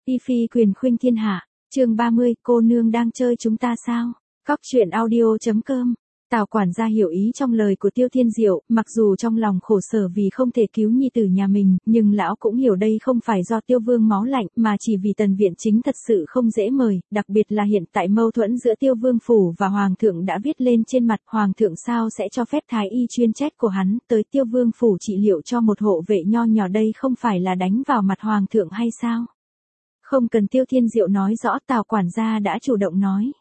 Y phi quyền khuynh thiên hạ, chương 30, cô nương đang chơi chúng ta sao? Cóc truyện audio.com. Tào quản gia hiểu ý trong lời của Tiêu Thiên Diệu, mặc dù trong lòng khổ sở vì không thể cứu nhi tử nhà mình, nhưng lão cũng hiểu đây không phải do Tiêu Vương máu lạnh, mà chỉ vì Tần Viện Chính thật sự không dễ mời, đặc biệt là hiện tại mâu thuẫn giữa Tiêu Vương phủ và Hoàng thượng đã viết lên trên mặt, Hoàng thượng sao sẽ cho phép thái y chuyên trách của hắn tới Tiêu Vương phủ trị liệu cho một hộ vệ nho nhỏ, đây không phải là đánh vào mặt Hoàng thượng hay sao? Không cần Tiêu Thiên Diệu nói rõ, Tào quản gia đã chủ động nói.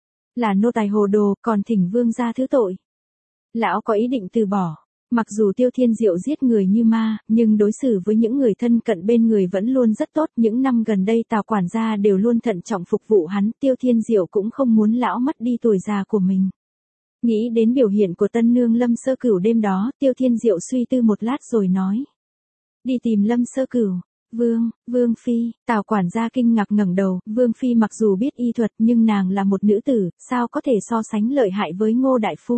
Là nô tài hồ đồ, còn thỉnh vương gia thứ tội. Lão có ý định từ bỏ. Mặc dù Tiêu Thiên Diệu giết người như ma, nhưng đối xử với những người thân cận bên người vẫn luôn rất tốt. Những năm gần đây Tào quản gia đều luôn thận trọng phục vụ hắn. Tiêu Thiên Diệu cũng không muốn lão mất đi tuổi già của mình. Nghĩ đến biểu hiện của tân nương Lâm Sơ Cửu đêm đó, Tiêu Thiên Diệu suy tư một lát rồi nói. Đi tìm Lâm Sơ Cửu. Vương Phi, Tào quản gia kinh ngạc ngẩng đầu, Vương Phi mặc dù biết y thuật nhưng nàng là một nữ tử, sao có thể so sánh lợi hại với Ngô Đại Phu.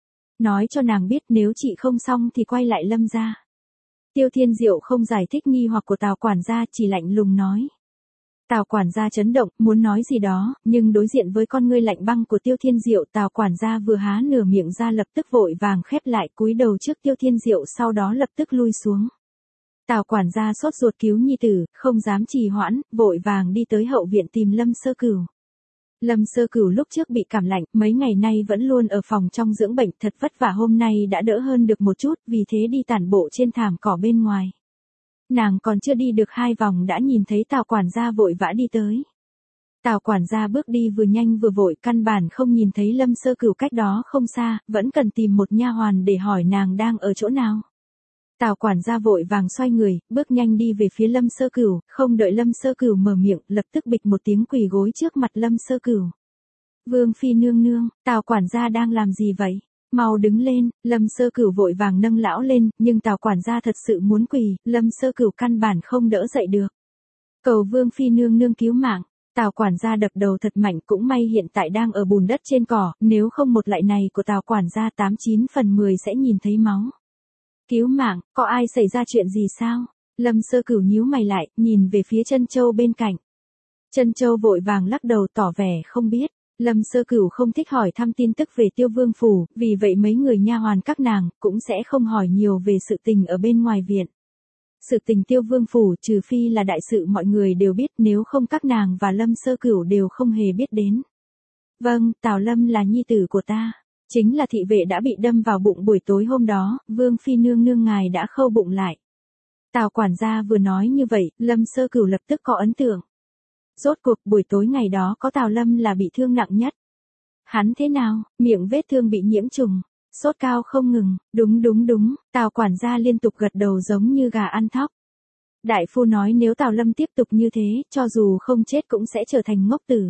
Nói cho nàng biết nếu chị không xong thì quay lại Lâm gia. Tiêu Thiên Diệu không giải thích nghi hoặc của Tào quản gia, chỉ lạnh lùng nói. Tào quản gia chấn động, muốn nói gì đó, nhưng đối diện với con ngươi lạnh băng của Tiêu Thiên Diệu, Tào quản gia vừa há nửa miệng ra lập tức vội vàng khép lại, cúi đầu trước Tiêu Thiên Diệu, sau đó lập tức lui xuống. Tào quản gia sốt ruột cứu nhi tử, không dám trì hoãn, vội vàng đi tới hậu viện tìm Lâm Sơ Cửu. Lâm Sơ Cửu lúc trước bị cảm lạnh, mấy ngày nay vẫn luôn ở phòng trong dưỡng bệnh, thật vất vả, hôm nay đã đỡ hơn được một chút, vì thế đi tản bộ trên thảm cỏ bên ngoài. Nàng còn chưa đi được 2 vòng đã nhìn thấy Tào quản gia vội vã đi tới. Tào quản gia bước đi vừa nhanh vừa vội, căn bản không nhìn thấy Lâm Sơ Cửu cách đó không xa, vẫn cần tìm một nha hoàn để hỏi nàng đang ở chỗ nào. Tào quản gia vội vàng xoay người, bước nhanh đi về phía Lâm Sơ Cửu, không đợi Lâm Sơ Cửu mở miệng, lập tức bịch một tiếng quỳ gối trước mặt Lâm Sơ Cửu. Vương Phi nương nương, Tào quản gia đang làm gì vậy? Mau đứng lên, Lâm Sơ Cửu vội vàng nâng lão lên, nhưng Tào quản gia thật sự muốn quỳ, Lâm Sơ Cửu căn bản không đỡ dậy được. Cầu Vương Phi nương nương cứu mạng. Tào quản gia đập đầu thật mạnh, cũng may hiện tại đang ở bùn đất trên cỏ, nếu không một lại này của Tào quản gia 89 phần 10 sẽ nhìn thấy máu. Cứu mạng, có ai xảy ra chuyện gì sao? Lâm Sơ Cửu nhíu mày lại, nhìn về phía Trân Châu bên cạnh. Trân Châu vội vàng lắc đầu tỏ vẻ không biết. Lâm Sơ Cửu không thích hỏi thăm tin tức về Tiêu Vương phủ, vì vậy mấy người nha hoàn các nàng cũng sẽ không hỏi nhiều về sự tình ở bên ngoài viện. Sự tình Tiêu Vương phủ trừ phi là đại sự mọi người đều biết, nếu không các nàng và Lâm Sơ Cửu đều không hề biết đến. Vâng, Tào Lâm là nhi tử của ta. Chính là thị vệ đã bị đâm vào bụng buổi tối hôm đó, Vương Phi nương nương ngài đã khâu bụng lại. Tào quản gia vừa nói như vậy, Lâm Sơ Cửu lập tức có ấn tượng. Rốt cuộc buổi tối ngày đó có Tào Lâm là bị thương nặng nhất. Hắn thế nào, miệng vết thương bị nhiễm trùng, sốt cao không ngừng, đúng, Tào quản gia liên tục gật đầu giống như gà ăn thóc. Đại phu nói nếu Tào Lâm tiếp tục như thế, cho dù không chết cũng sẽ trở thành ngốc tử.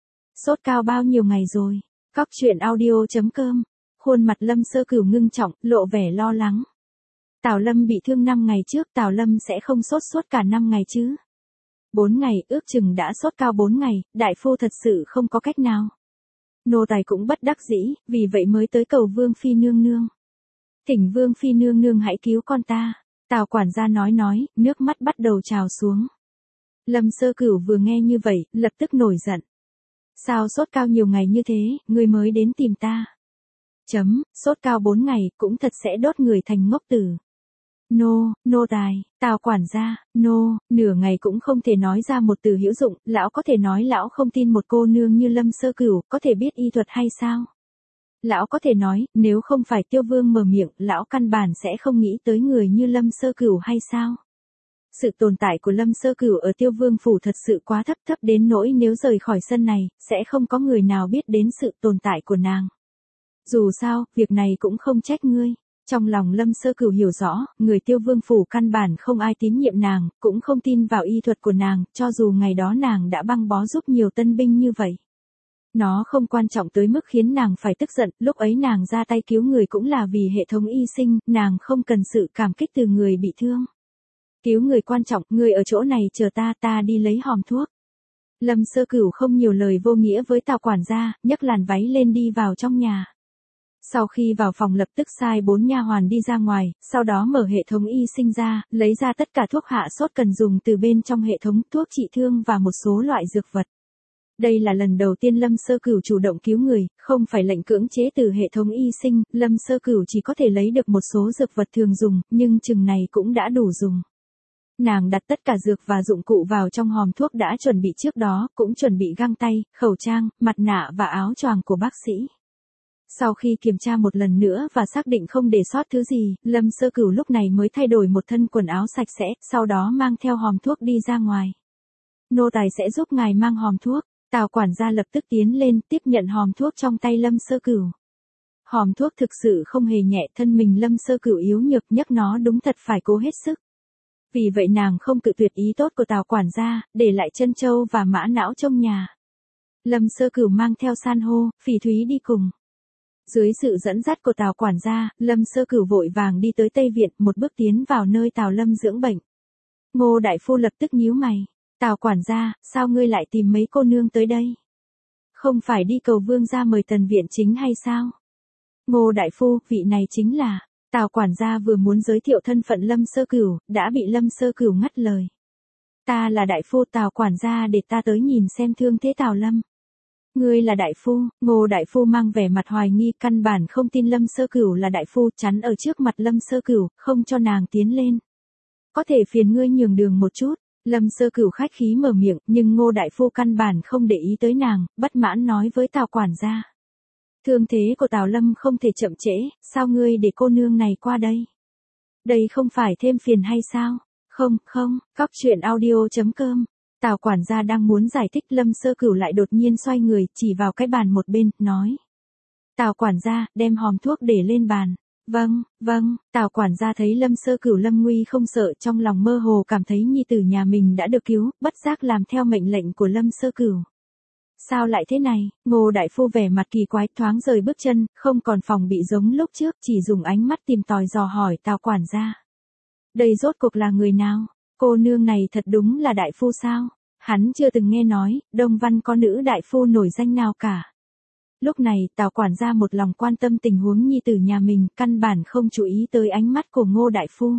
Sốt cao bao nhiêu ngày rồi? Cóc truyện audio.com. Khuôn mặt Lâm Sơ Cửu ngưng trọng, lộ vẻ lo lắng. Tào Lâm bị thương 5 ngày trước, Tào Lâm sẽ không sốt suốt cả 5 ngày chứ? 4 ngày, ước chừng đã sốt cao 4 ngày, đại phu thật sự không có cách nào. Nô tài cũng bất đắc dĩ, vì vậy mới tới cầu Vương Phi nương nương. Thỉnh Vương Phi nương nương hãy cứu con ta. Tào quản gia nói, nước mắt bắt đầu trào xuống. Lâm Sơ Cửu vừa nghe như vậy, lập tức nổi giận. Sao sốt cao nhiều ngày như thế, ngươi mới đến tìm ta? Sốt cao 4 ngày, cũng thật sẽ đốt người thành ngốc tử. Nô tài, Tào quản gia, nửa ngày cũng không thể nói ra một từ hữu dụng, lão có thể nói lão không tin một cô nương như Lâm Sơ Cửu, có thể biết y thuật hay sao? Lão có thể nói, nếu không phải Tiêu Vương mở miệng, lão căn bản sẽ không nghĩ tới người như Lâm Sơ Cửu hay sao? Sự tồn tại của Lâm Sơ Cửu ở Tiêu Vương phủ thật sự quá thấp đến nỗi nếu rời khỏi sân này, sẽ không có người nào biết đến sự tồn tại của nàng. Dù sao, việc này cũng không trách ngươi. Trong lòng Lâm Sơ Cửu hiểu rõ, người Tiêu Vương phủ căn bản không ai tín nhiệm nàng, cũng không tin vào y thuật của nàng, cho dù ngày đó nàng đã băng bó giúp nhiều tân binh như vậy. Nó không quan trọng tới mức khiến nàng phải tức giận, lúc ấy nàng ra tay cứu người cũng là vì hệ thống y sinh, nàng không cần sự cảm kích từ người bị thương. Cứu người quan trọng, người ở chỗ này chờ ta đi lấy hòm thuốc. Lâm Sơ Cửu không nhiều lời vô nghĩa với Tào quản gia, nhấc làn váy lên đi vào trong nhà. Sau khi vào phòng lập tức sai 4 nha hoàn đi ra ngoài, sau đó mở hệ thống y sinh ra, lấy ra tất cả thuốc hạ sốt cần dùng từ bên trong hệ thống, thuốc trị thương và một số loại dược vật. Đây là lần đầu tiên Lâm Sơ Cửu chủ động cứu người, không phải lệnh cưỡng chế từ hệ thống y sinh, Lâm Sơ Cửu chỉ có thể lấy được một số dược vật thường dùng, nhưng chừng này cũng đã đủ dùng. Nàng đặt tất cả dược và dụng cụ vào trong hòm thuốc đã chuẩn bị trước đó, cũng chuẩn bị găng tay, khẩu trang, mặt nạ và áo choàng của bác sĩ. Sau khi kiểm tra một lần nữa và xác định không để sót thứ gì, Lâm Sơ Cửu lúc này mới thay đổi một thân quần áo sạch sẽ, sau đó mang theo hòm thuốc đi ra ngoài. Nô tài sẽ giúp ngài mang hòm thuốc. Tào quản gia lập tức tiến lên tiếp nhận hòm thuốc trong tay Lâm Sơ Cửu. Hòm thuốc thực sự không hề nhẹ, thân mình Lâm Sơ Cửu yếu nhược, nhấc nó đúng thật phải cố hết sức. Vì vậy nàng không cự tuyệt ý tốt của Tào quản gia, để lại trân châu và mã não trong nhà. Lâm Sơ Cửu mang theo san hô, phỉ thúy đi cùng. Dưới sự dẫn dắt của Tào quản gia, Lâm Sơ Cửu vội vàng đi tới Tây Viện, một bước tiến vào nơi Tào Lâm dưỡng bệnh. Ngô đại phu lập tức nhíu mày. Tào quản gia, sao ngươi lại tìm mấy cô nương tới đây? Không phải đi cầu vương gia mời Tần viện chính hay sao? Ngô đại phu, vị này chính là... Tào quản gia vừa muốn giới thiệu thân phận Lâm Sơ Cửu, đã bị Lâm Sơ Cửu ngắt lời. Ta là đại phu Tào quản gia, để ta tới nhìn xem thương thế Tào Lâm. Ngươi là đại phu? Ngô đại phu mang vẻ mặt hoài nghi, căn bản không tin Lâm Sơ Cửu là đại phu, chắn ở trước mặt Lâm Sơ Cửu, không cho nàng tiến lên. Có thể phiền ngươi nhường đường một chút. Lâm Sơ Cửu khách khí mở miệng, nhưng Ngô đại phu căn bản không để ý tới nàng, bất mãn nói với Tào quản gia. Thương thế của Tào Lâm không thể chậm trễ, sao ngươi để cô nương này qua đây? Đây không phải thêm phiền hay sao? Không, Cóc truyện audio.com. Tào quản gia đang muốn giải thích, Lâm Sơ Cửu lại đột nhiên xoay người, chỉ vào cái bàn một bên, nói. Tào quản gia, đem hòm thuốc để lên bàn. Vâng, Tào quản gia thấy Lâm Sơ Cửu lâm nguy không sợ, trong lòng mơ hồ cảm thấy nhi tử nhà mình đã được cứu, bất giác làm theo mệnh lệnh của Lâm Sơ Cửu. Sao lại thế này? Ngô đại phu vẻ mặt kỳ quái, thoáng rời bước chân, không còn phòng bị giống lúc trước, chỉ dùng ánh mắt tìm tòi dò hỏi Tào quản gia. Đây rốt cuộc là người nào? Cô nương này thật đúng là đại phu sao? Hắn chưa từng nghe nói, Đông Văn có nữ đại phu nổi danh nào cả. Lúc này, Tào quản gia một lòng quan tâm tình huống nhi tử nhà mình, căn bản không chú ý tới ánh mắt của Ngô đại phu.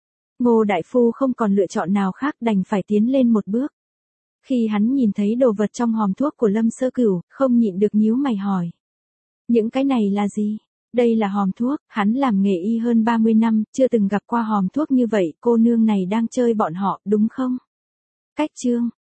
Ngô đại phu không còn lựa chọn nào khác, đành phải tiến lên một bước. Khi hắn nhìn thấy đồ vật trong hòm thuốc của Lâm Sơ Cửu, không nhịn được nhíu mày hỏi. Những cái này là gì? Đây là hòm thuốc, hắn làm nghề y hơn 30 năm, chưa từng gặp qua hòm thuốc như vậy, cô nương này đang chơi bọn họ, đúng không? Cách chương.